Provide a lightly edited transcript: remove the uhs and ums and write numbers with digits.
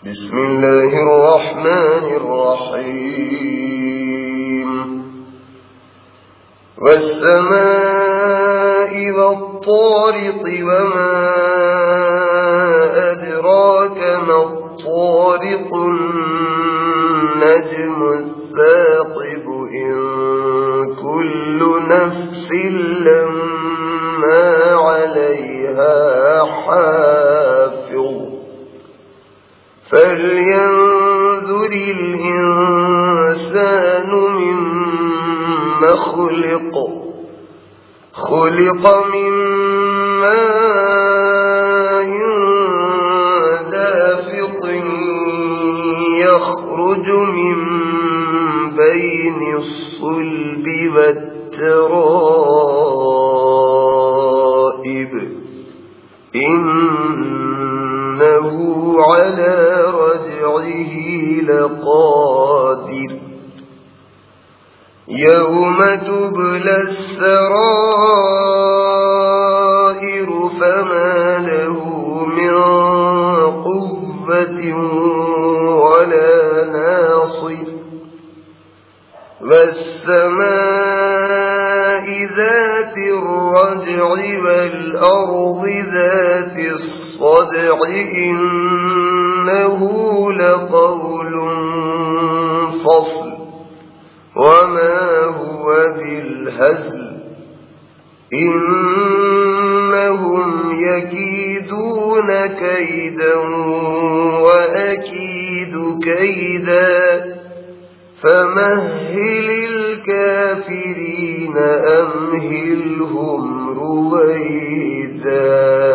بسم الله الرحمن الرحيم والسماء والطارق وما أدراك ما الطارق النجم الثاقب إن كل نفس لما عليها حافظ فلينظر الإنسان مما خلق من ماء دافق يخرج من بين الصلب والترائب إنه على رجعه لقادر يوم تبلى السرائر فما له من قوة ولا ناصر والسماء ذات الرجع والأرض ذات الصدع إنه لقول فصل وما هو بالهزل إنهم يكيدون كيدا وأكيد كيدا فمهل الكافرين أمهلهم رويدا.